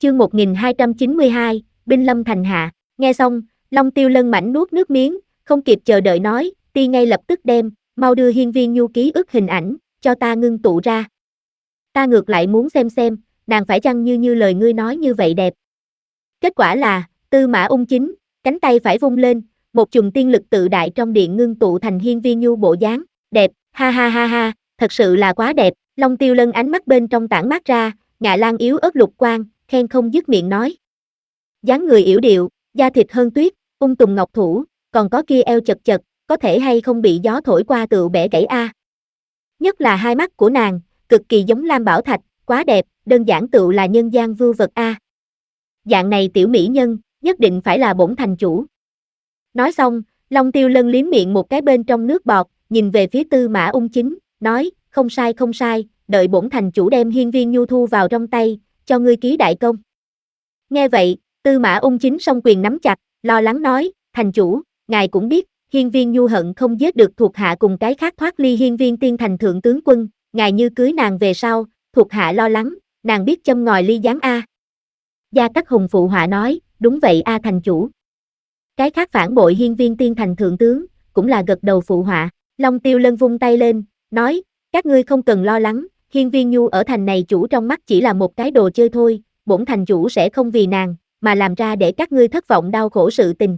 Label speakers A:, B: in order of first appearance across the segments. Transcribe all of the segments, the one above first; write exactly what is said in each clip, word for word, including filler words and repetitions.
A: Chương một nghìn hai trăm chín mươi hai, Binh lâm thành hạ. Nghe xong, Long Tiêu Lân mảnh nuốt nước miếng, không kịp chờ đợi nói, ti ngay lập tức đem, mau đưa hiên viên nhu ký ức hình ảnh, cho ta ngưng tụ ra. Ta ngược lại muốn xem xem, nàng phải chăng như như lời ngươi nói như vậy đẹp. Kết quả là, Tư Mã Ung chính, cánh tay phải vung lên, một chùm tiên lực tự đại trong điện ngưng tụ thành hiên viên nhu bộ dáng, đẹp, ha ha ha ha, thật sự là quá đẹp. Long Tiêu Lân ánh mắt bên trong tản mát ra, ngạ lan yếu ớt lục quang, khen không dứt miệng nói. Dáng người yểu điệu, da thịt hơn tuyết, ung tùng ngọc thủ, còn có kia eo chật chật, có thể hay không bị gió thổi qua tựu bẻ gãy a. Nhất là hai mắt của nàng, cực kỳ giống Lam Bảo Thạch, quá đẹp, đơn giản tựu là nhân gian vưu vật a. Dạng này tiểu mỹ nhân, nhất định phải là bổn thành chủ. Nói xong, Long Tiêu Lân liếm miệng một cái bên trong nước bọt, nhìn về phía Tư Mã Ung chính, nói, không sai không sai, đợi bổn thành chủ đem hiên viên nhu thu vào trong tay, cho ngươi ký đại công. Nghe vậy, Tư Mã Ung chính song quyền nắm chặt, lo lắng nói, thành chủ, ngài cũng biết, hiên viên nhu hận không giết được thuộc hạ cùng cái khác thoát ly hiên viên tiên thành thượng tướng quân, ngài như cưới nàng về sau, thuộc hạ lo lắng, nàng biết châm ngòi ly gián a. Gia Cát Hùng phụ họa nói, đúng vậy a thành chủ. Cái khác phản bội hiên viên tiên thành thượng tướng, cũng là gật đầu phụ họa. Long Tiêu Lân vung tay lên, nói, các ngươi không cần lo lắng, hiên viên nhu ở thành này chủ trong mắt chỉ là một cái đồ chơi thôi, bổn thành chủ sẽ không vì nàng, mà làm ra để các ngươi thất vọng đau khổ sự tình.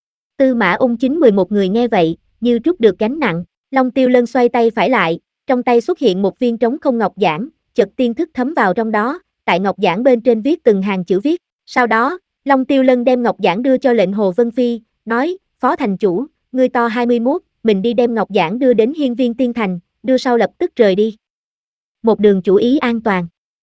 A: Tư Mã Ung chính mười một người nghe vậy, như trút được gánh nặng. Long Tiêu Lân xoay tay phải lại, trong tay xuất hiện một viên trống không ngọc giản, chợt tiên thức thấm vào trong đó, tại ngọc giản bên trên viết từng hàng chữ viết. Sau đó, Long Tiêu Lân đem ngọc giản đưa cho lệnh Hồ Vân Phi, nói, phó thành chủ, ngươi to hai mươi mốt, mình đi đem ngọc giản đưa đến hiên viên tiên thành, đưa sau lập tức rời đi. Một đường chủ ý an toàn.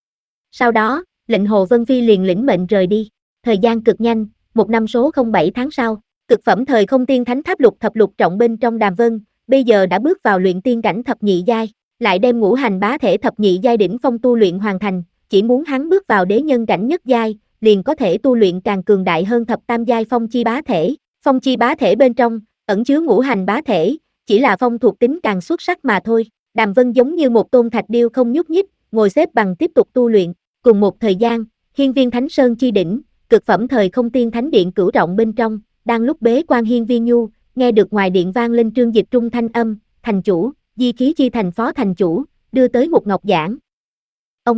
A: Sau đó, lệnh Hồ Vân Phi liền lĩnh mệnh rời đi. Thời gian cực nhanh, một năm số không bảy tháng sau, cực phẩm thời không tiên thánh tháp lục thập lục trọng bên trong Đàm Vân, bây giờ đã bước vào luyện tiên cảnh thập nhị giai, lại đem ngũ hành bá thể thập nhị giai đỉnh phong tu luyện hoàn thành, chỉ muốn hắn bước vào đế nhân cảnh nhất giai, liền có thể tu luyện càng cường đại hơn thập tam giai phong chi bá thể. Phong chi bá thể bên trong ẩn chứa ngũ hành bá thể, chỉ là phong thuộc tính càng xuất sắc mà thôi. Đàm Vân giống như một tôn thạch điêu không nhúc nhích, ngồi xếp bằng tiếp tục tu luyện. Cùng một thời gian, hiên viên Thánh Sơn chi đỉnh, cực phẩm thời không tiên thánh điện cửu trọng bên trong, đang lúc bế quan hiên viên nhu, nghe được ngoài điện vang lên Trương Dịch Trung thanh âm, thành chủ, di khí chi thành phó thành chủ, đưa tới một ngọc giản. Ông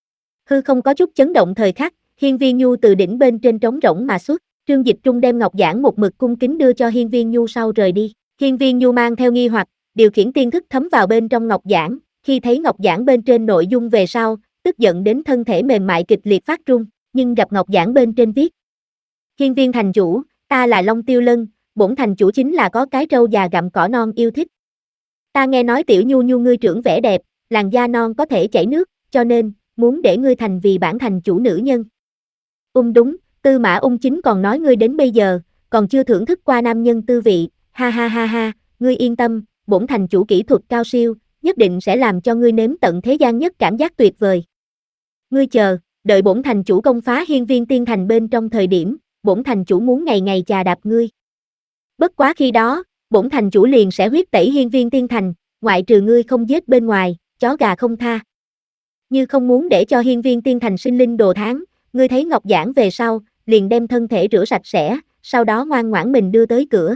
A: hư không có chút chấn động thời khắc, hiên viên nhu từ đỉnh bên trên trống rỗng mà xuất, Trương Dịch Trung đem ngọc giản một mực cung kính đưa cho hiên viên nhu sau rời đi. Hiên viên nhu mang theo nghi hoặc, điều khiển tiên thức thấm vào bên trong ngọc giản, khi thấy ngọc giản bên trên nội dung về sau, tức giận đến thân thể mềm mại kịch liệt phát run, nhưng gặp ngọc giản bên trên viết: Hiên viên thành chủ, ta là Long Tiêu Lân, bổn thành chủ chính là có cái trâu già gặm cỏ non yêu thích. Ta nghe nói tiểu nhu nhu ngươi trưởng vẻ đẹp, làn da non có thể chảy nước, cho nên muốn để ngươi thành vì bản thành chủ nữ nhân. Um đúng, Tư Mã Ung chính còn nói ngươi đến bây giờ, còn chưa thưởng thức qua nam nhân tư vị, ha ha ha ha, ngươi yên tâm, bổn thành chủ kỹ thuật cao siêu, nhất định sẽ làm cho ngươi nếm tận thế gian nhất cảm giác tuyệt vời. Ngươi chờ, đợi bổn thành chủ công phá hiên viên tiên thành bên trong thời điểm, bổn thành chủ muốn ngày ngày chà đạp ngươi. Bất quá khi đó, bổn thành chủ liền sẽ huyết tẩy hiên viên tiên thành, ngoại trừ ngươi không giết bên ngoài, chó gà không tha. Như không muốn để cho hiên viên tiên thành sinh linh đồ tháng, ngươi thấy ngọc giản về sau, liền đem thân thể rửa sạch sẽ, sau đó ngoan ngoãn mình đưa tới cửa.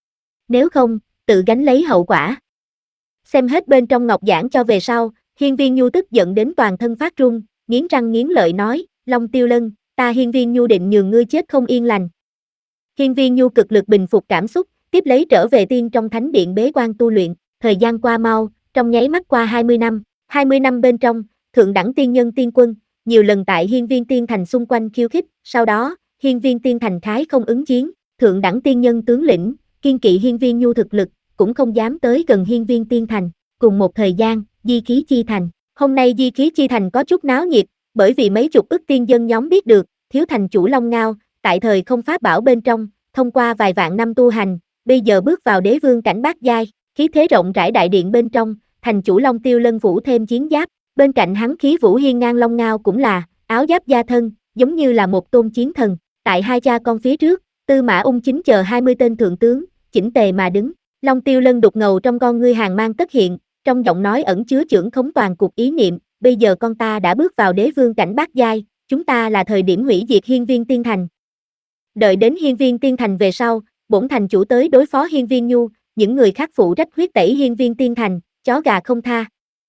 A: Nếu không, tự gánh lấy hậu quả. Xem hết bên trong ngọc giản cho về sau, hiên viên nhu tức giận đến toàn thân phát run, nghiến răng nghiến lợi nói, Long Tiêu Lân, ta hiên viên nhu định nhường ngươi chết không yên lành. Hiên viên nhu cực lực bình phục cảm xúc, tiếp lấy trở về tiên trong thánh điện bế quan tu luyện, thời gian qua mau, trong nháy mắt qua hai mươi năm, hai mươi năm bên trong, thượng đẳng tiên nhân tiên quân, nhiều lần tại hiên viên tiên thành xung quanh khiêu khích, sau đó, hiên viên tiên thành khái không ứng chiến, thượng đẳng tiên nhân tướng lĩnh, kiên kỵ hiên viên nhu thực lực, cũng không dám tới gần hiên viên tiên thành. Cùng một thời gian, di khí chi thành, hôm nay di khí chi thành có chút náo nhiệt, bởi vì mấy chục ức tiên dân nhóm biết được, thiếu thành chủ Long Ngao, tại thời không pháp bảo bên trong, thông qua vài vạn năm tu hành, bây giờ bước vào đế vương cảnh bát giai, khí thế rộng rãi đại điện bên trong, thành chủ Long Tiêu Lân vũ thêm chiến giáp, bên cạnh hắn khí vũ hiên ngang Long Ngao cũng là áo giáp gia thân, giống như là một tôn chiến thần. Tại hai cha con phía trước, Tư Mã Ung chính chờ hai mươi tên thượng tướng, chỉnh tề mà đứng. Long Tiêu Lân đục ngầu trong con ngươi hàng mang tất hiện, trong giọng nói ẩn chứa chưởng khống toàn cục ý niệm, bây giờ con ta đã bước vào đế vương cảnh bát giai, chúng ta là thời điểm hủy diệt hiên viên tiên thành. Đợi đến hiên viên tiên thành về sau, bổn thành chủ tới đối phó hiên viên nhu, những người khác phụ trách huyết tẩy hiên viên tiên thành, chó gà không tha.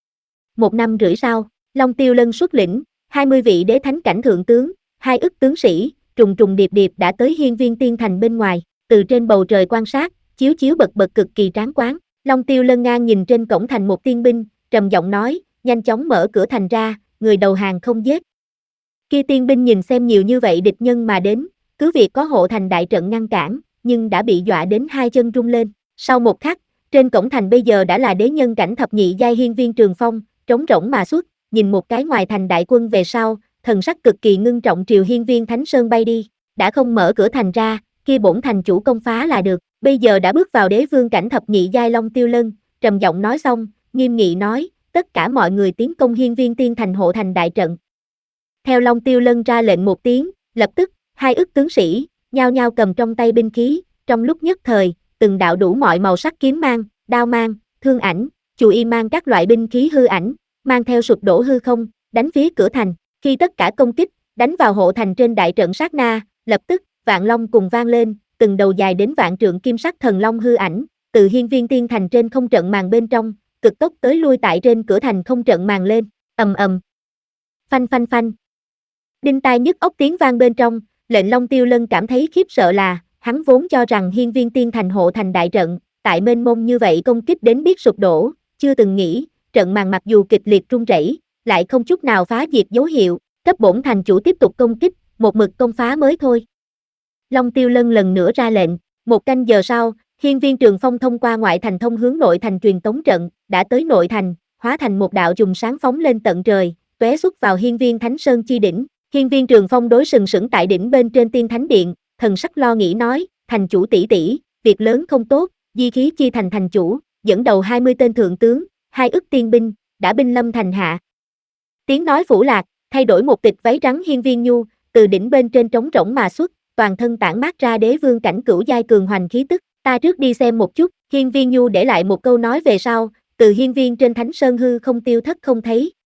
A: Một năm rưỡi sau, Long Tiêu Lân xuất lĩnh, hai mươi vị đế thánh cảnh thượng tướng, hai ức tướng sĩ, trùng trùng điệp điệp đã tới hiên viên tiên thành bên ngoài, từ trên bầu trời quan sát, chiếu chiếu bật bật cực kỳ tráng quán. Long Tiêu Lân ngang nhìn trên cổng thành một tiên binh, trầm giọng nói, nhanh chóng mở cửa thành ra, người đầu hàng không giết. Kia tiên binh nhìn xem nhiều như vậy địch nhân mà đến, cứ việc có hộ thành đại trận ngăn cản, nhưng đã bị dọa đến hai chân rung lên. Sau một khắc, trên cổng thành bây giờ đã là đế nhân cảnh thập nhị giai hiên viên Trường Phong, trống rỗng mà xuất, nhìn một cái ngoài thành đại quân về sau, thần sắc cực kỳ ngưng trọng triều hiên viên Thánh Sơn bay đi, đã không mở cửa thành ra, kia bổn thành chủ công phá là được, bây giờ đã bước vào đế vương cảnh thập nhị giai Long Tiêu Lân, trầm giọng nói xong, nghiêm nghị nói, tất cả mọi người tiến công hiên viên tiên thành hộ thành đại trận. Theo Long Tiêu Lân ra lệnh một tiếng, lập tức, hai ức tướng sĩ, nhao nhao cầm trong tay binh khí, trong lúc nhất thời, từng đạo đủ mọi màu sắc kiếm mang, đao mang, thương ảnh, chù y mang các loại binh khí hư ảnh, mang theo sụp đổ hư không, đánh phía cửa thành. Khi tất cả công kích, đánh vào hộ thành trên đại trận sát na, lập tức, vạn long cùng vang lên, từng đầu dài đến vạn trượng kim sắc thần long hư ảnh, từ hiên viên tiên thành trên không trận màn bên trong, cực tốc tới lui tại trên cửa thành không trận màn lên, ầm ầm. Phanh phanh phanh. Đinh tai nhức óc tiếng vang bên trong, lệnh Long Tiêu Lân cảm thấy khiếp sợ là, hắn vốn cho rằng hiên viên tiên thành hộ thành đại trận, tại mênh mông như vậy công kích đến biết sụp đổ, chưa từng nghĩ, trận màn mặc dù kịch liệt rung rẩy, lại không chút nào phá diệt dấu hiệu, cấp bổn thành chủ tiếp tục công kích, một mực công phá mới thôi. Long Tiêu Lân lần nữa ra lệnh, một canh giờ sau, hiên viên Trường Phong thông qua ngoại thành thông hướng nội thành truyền tống trận, đã tới nội thành, hóa thành một đạo chùm sáng phóng lên tận trời, tóe xuất vào hiên viên Thánh Sơn chi đỉnh. Hiên viên Trường Phong đối sừng sững tại đỉnh bên trên tiên thánh điện, thần sắc lo nghĩ nói, thành chủ tỷ tỷ, việc lớn không tốt, di khí chi thành thành chủ, dẫn đầu hai mươi tên thượng tướng, hai ức tiên binh, đã binh lâm thành hạ. Tiếng nói phủ lạc, thay đổi một tịch váy trắng hiên viên nhu, từ đỉnh bên trên trống rỗng mà xuất, toàn thân tản mát ra đế vương cảnh cửu giai cường hoành khí tức, ta trước đi xem một chút, hiên viên nhu để lại một câu nói về sau, từ hiên viên trên thánh sơn hư không tiêu thất không thấy.